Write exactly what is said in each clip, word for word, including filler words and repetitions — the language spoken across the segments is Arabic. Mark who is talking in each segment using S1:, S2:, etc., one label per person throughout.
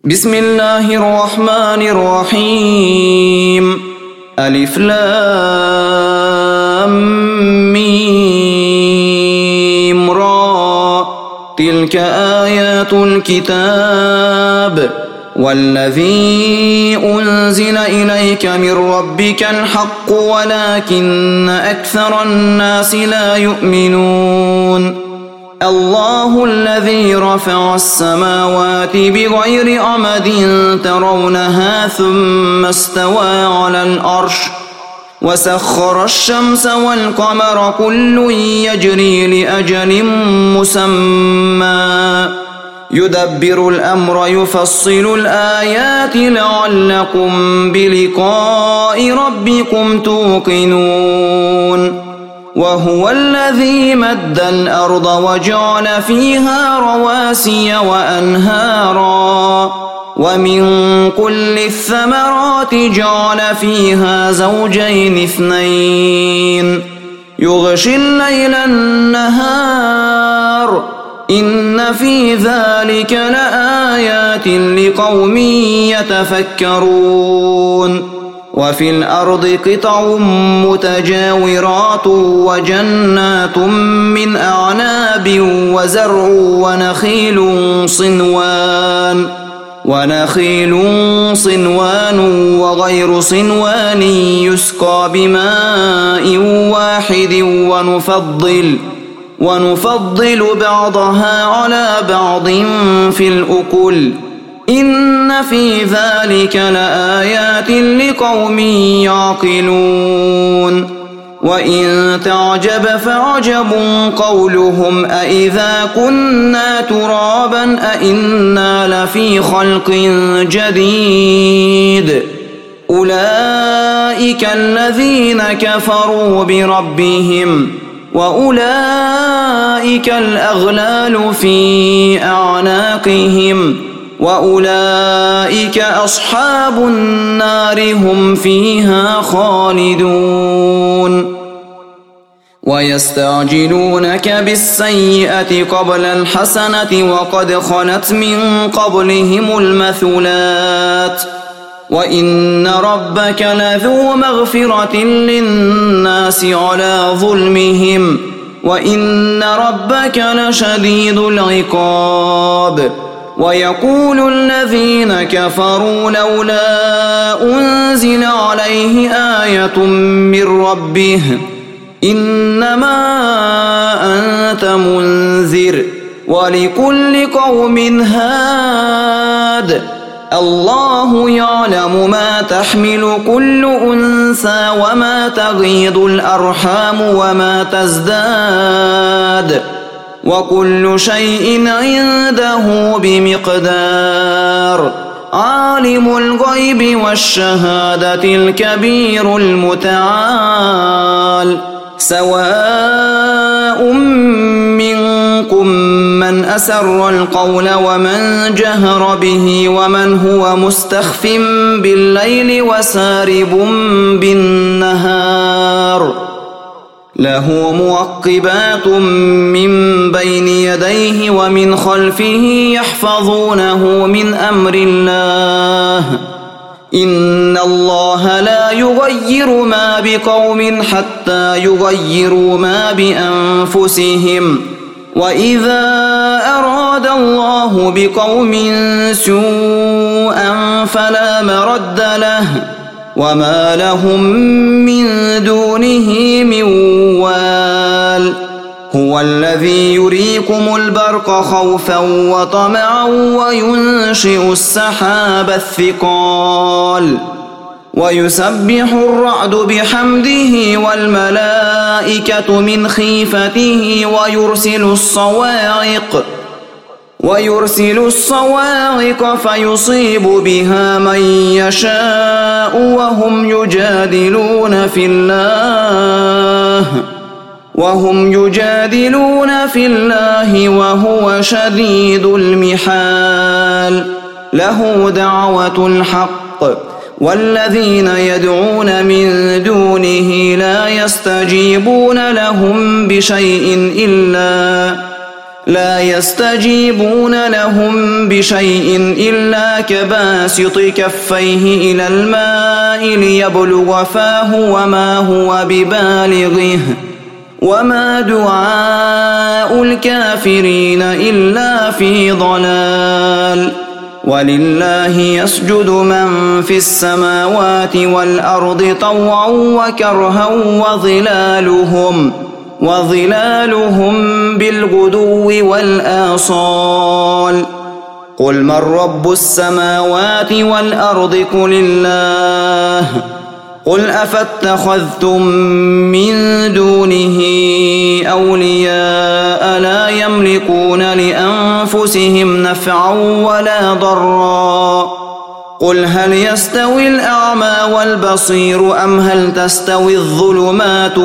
S1: بسم الله الرحمن الرحيم ألف لام ميم را تلك آيات الكتاب والذي أنزل إليك من ربك الحق ولكن أكثر الناس لا يؤمنون الله الذي رفع السماوات بغير عمد ترونها ثم استوى على العرش وسخر الشمس والقمر كل يجري لأجل مسمى يدبر الأمر يفصل الآيات لعلكم بلقاء ربكم توقنون وهو الذي مد الأرض وجعل فيها رواسي وأنهارا ومن كل الثمرات جعل فيها زوجين اثنين يغشي الليل النهار إن في ذلك لآيات لقوم يتفكرون وفي الأرض قطع متجاورات وجنات من أعناب وزرع ونخيل صنوان ونخيل صنوان وغير صنوان يسقى بماء واحد ونفضل ونفضل بعضها على بعض في الأكل إن في ذلك لآيات لقوم يعقلون وإن تعجب فعجب قولهم أإذا كنا ترابا أإنا لفي خلق جديد أولئك الذين كفروا بربهم وأولئك الأغلال في أعناقهم وأولئك أصحاب النار هم فيها خالدون ويستعجلونك بالسيئة قبل الحسنة وقد خلت من قبلهم المثلات وإن ربك لذو مغفرة للناس على ظلمهم وإن ربك لشديد العقاب ويقول الذين كفروا لولا أنزل عليه آية من ربه إنما أنت منذر ولكل قوم هاد الله يعلم ما تحمل كل أنثى وما تغيض الأرحام وما تزداد وكل شيء عنده بمقدار عالم الغيب والشهادة الكبير المتعال سواء منكم من أسر القول ومن جهر به ومن هو مستخف بالليل وسارب بالنهار له معقبات من بين يديه ومن خلفه يحفظونه من أمر الله إن الله لا يغير ما بقوم حتى يغيروا ما بأنفسهم وإذا أراد الله بقوم سوءا فلا مرد له وما لهم من دونه من وال هو الذي يريكم البرق خوفا وطمعا وينشئ السحاب الثقال ويسبح الرعد بحمده والملائكة من خيفته ويرسل الصواعق ويرسل الصواعق فيصيب بها من يشاء وهم يجادلون في الله وهم يجادلون في الله وهو شديد المحال له دعوة الحق والذين يدعون من دونه لا يستجيبون لهم بشيء إلا لا يستجيبون لهم بشيء إلا كباسط كفيه إلى الماء ليبلغ فاه وما هو ببالغه وما دعاء الكافرين إلا في ضلال. ولله يسجد من في السماوات والأرض طوعا وكرها وظلالهم وظلالهم بالغدو والآصال. قل من رب السماوات والأرض قل الله. قل أفاتخذتم من دونه أولياء لا يملكون لأنفسهم نفعا ولا ضرا. قل هل يستوي الأعمى والبصير أم هل تستوي الظلمات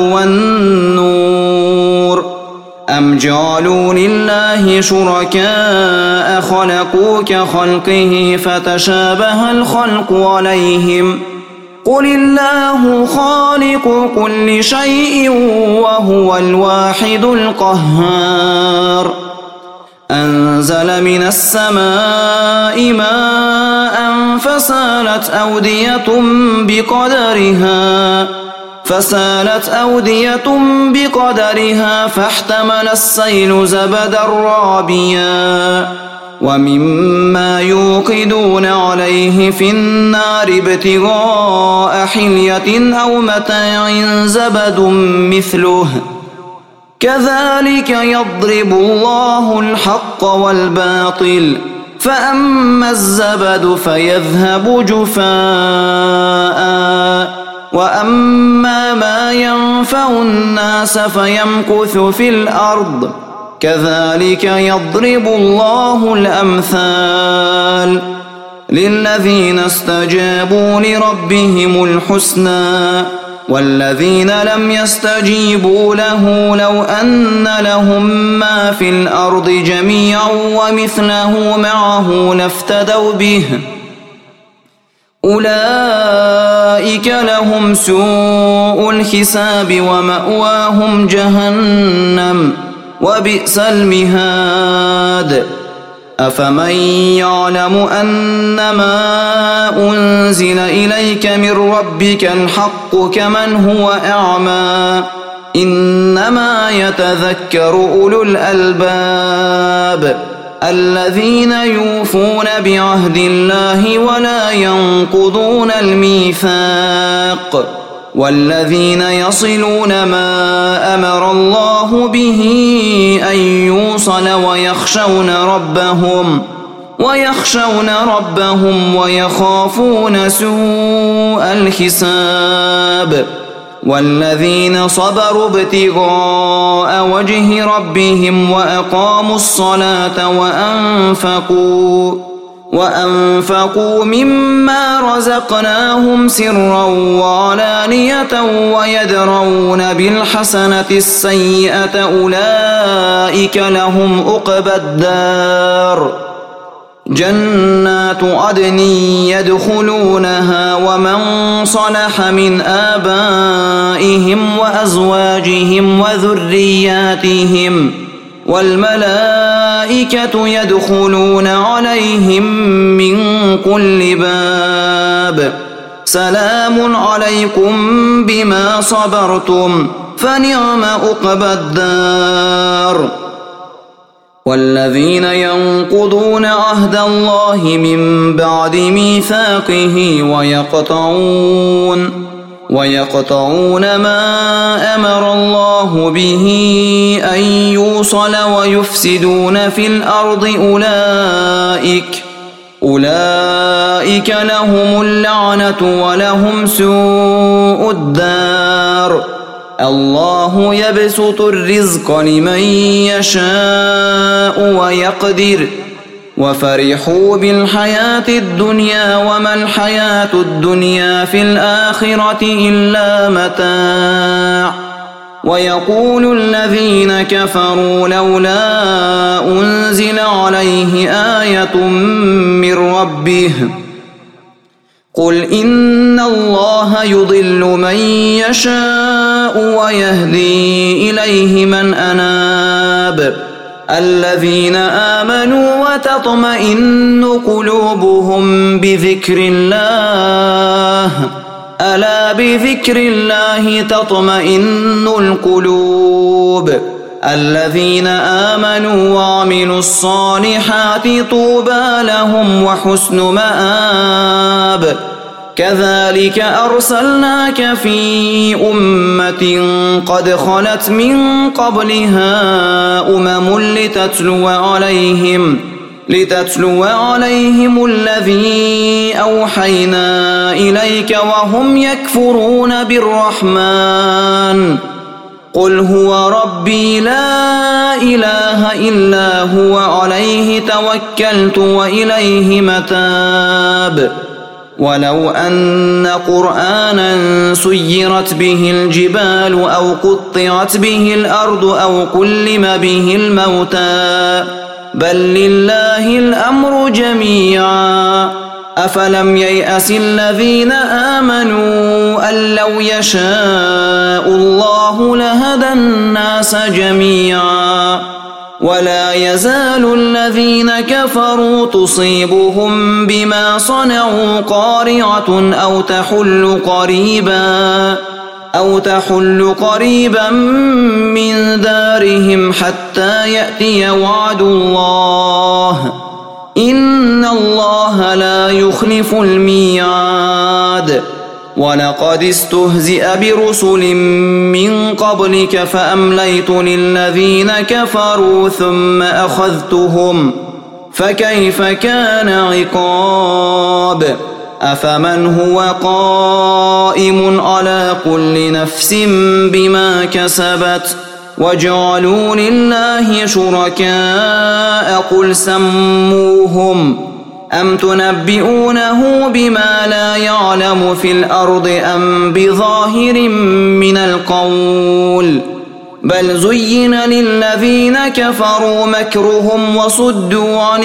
S1: والنور أم جعلوا لله شركاء خلقوا كخلقه فتشابه الخلق عليهم قل الله خالق كل شيء وهو الواحد القهار. أنزل من السماء ماء فسالت أودية بقدرها فسالت أودية بقدرها فاحتمل السيل زبدا رابيا ومما يوقدون عليه في النار ابتغاء حلية أو متاع زبد مثله كذلك يضرب الله الحق والباطل فأما الزبد فيذهب جفاء وأما ما ينفع الناس فيمكث في الأرض كذلك يضرب الله الأمثال. للذين استجابوا لربهم الحسنى والذين لم يستجيبوا له لو أن لهم ما في الأرض جميعا ومثله معه لافتدوا به أولئك لهم سوء الحساب ومأواهم جهنم وبئس المهاد. أفمن يعلم أنما أنزل إليك من ربك الحق كمن هو أعمى إنما يتذكر أولو الألباب الذين يوفون بعهد الله ولا ينقضون الميثاق والذين يصلون ما أمر الله به أن يوصل ويخشون ربهم ويخشون ربهم ويخافون سوء الحساب. والذين صبروا ابتغاء وجه ربهم وأقاموا الصلاة وأنفقوا وأنفقوا مما رزقناهم سرا وعلانية ويدرؤون بالحسنة السيئة أولئك لهم عقبى الدار جنات عدن يدخلونها ومن صلح من آبائهم وأزواجهم وذرياتهم والملائكة يدخلون عليهم من كل باب سلام عليكم بما صبرتم فنعم عقبى الدار. والذين ينقضون عهد الله من بعد ميثاقه ويقطعون ويقطعون ما أمر الله به أن يوصل ويفسدون في الأرض أولئك أولئك لهم اللعنة ولهم سوء الدار. الله يبسط الرزق لمن يشاء ويقدر وفرحوا بالحياة الدنيا وما الحياة الدنيا في الآخرة إلا متاع. ويقول الذين كفروا لولا أنزل عليه آية من ربه قل إن الله يضل من يشاء ويهدي إليه من أناب الذين آمنوا وتطمئن قلوبهم بذكر الله ألا بذكر الله تطمئن القلوب الذين آمنوا وعملوا الصالحات طوبى لهم وحسن مآب كذلك أرسلناك في أمة قد خلت من قبلها أمم لتتلو عليهم لتتلو عليهم الذي أوحينا إليك وهم يكفرون بالرحمن قل هو ربي لا إله إلا هو عليه توكلت وإليه متاب ولو أن قرآنا سيرت به الجبال أو قطعت به الأرض أو كلم به الموتى بل لله الأمر جميعا أفلم ييأس الذين آمنوا أن لو يشاء الله لهدى الناس جميعا ولا يزال الذين كفروا تصيبهم بما صنعوا قارعة أو تحل قريبا أو تحل قريبا من دارهم حتى يأتي وعد الله إن الله لا يخلف الميعاد ولقد استهزئ برسل من قبلك فأمليت للذين كفروا ثم أخذتهم فكيف كان عقاب أفمن هو قائم على كل نفس بما كسبت وجعلوا لله شركاء قل سموهم أم تنبئونه بما لا يعلم في الأرض أم بظاهر من القول بل زين للذين كفروا مكرهم وصدوا عن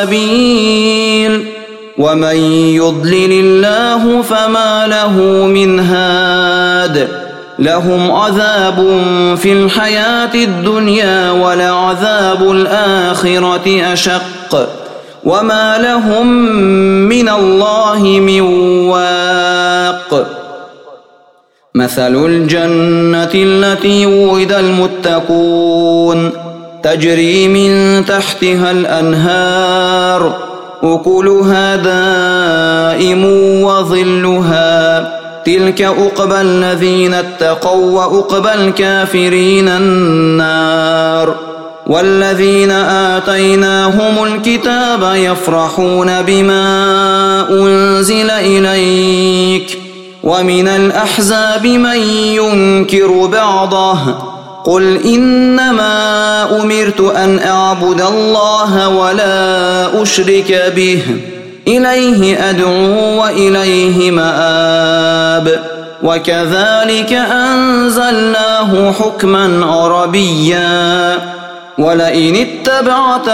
S1: السبيل ومن يضلل الله فما له من هاد لهم عذاب في الحياة الدنيا ولعذاب الآخرة أشق وما لهم من الله من واق مثل الجنة التي وعد المتقون تجري من تحتها الأنهار أكلها دائم وظلها تلك عقبى الذين اتقوا وعقبى الكافرين النار والذين آتيناهم الكتاب يفرحون بما أنزل إليك ومن الأحزاب من ينكر بعضه قل إنما أمرت أن أعبد الله ولا أشرك به إليه أدعو وإليه مآب وكذلك أنزلناه حكما عربيا ولئن اتبعت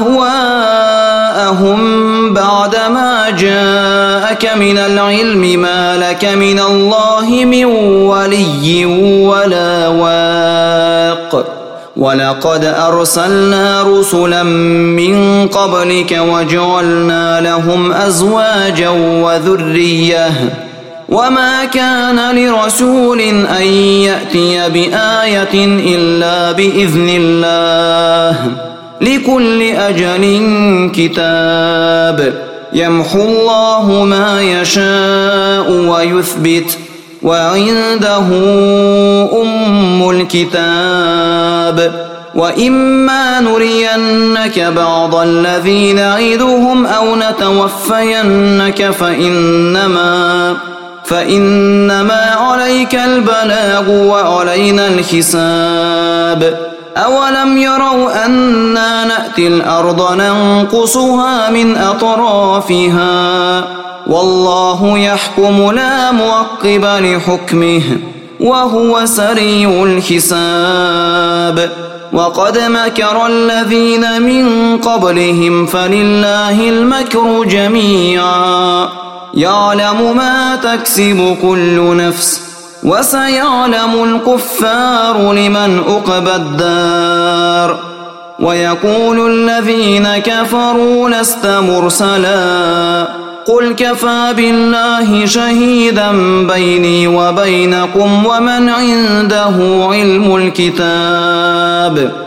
S1: أهواءهم بعدما جاءك من العلم ما لك من الله من ولي ولا واق ولقد أرسلنا رسلا من قبلك وجعلنا لهم أزواجا وذرية وما كان لرسول أن يأتي بآية إلا بإذن الله لكل أجل كتاب يمحو الله ما يشاء ويثبت وعنده أم الكتاب وإما نرينك بعض الذي نعدهم أو نتوفينك فإنما فإنما عليك البلاغ وعلينا الحساب أولم يروا أنا نأتي الأرض ننقصها من أطرافها والله يحكم لا معقب لحكمه وهو سريع الحساب وقد مكر الذين من قبلهم فلله المكر جميعا يعلم ما تكسب كل نفس وسيعلم الكفار لمن عقبى الدار ويقول الذين كفروا لست مرسلا قل كفى بالله شهيدا بيني وبينكم ومن عنده علم الكتاب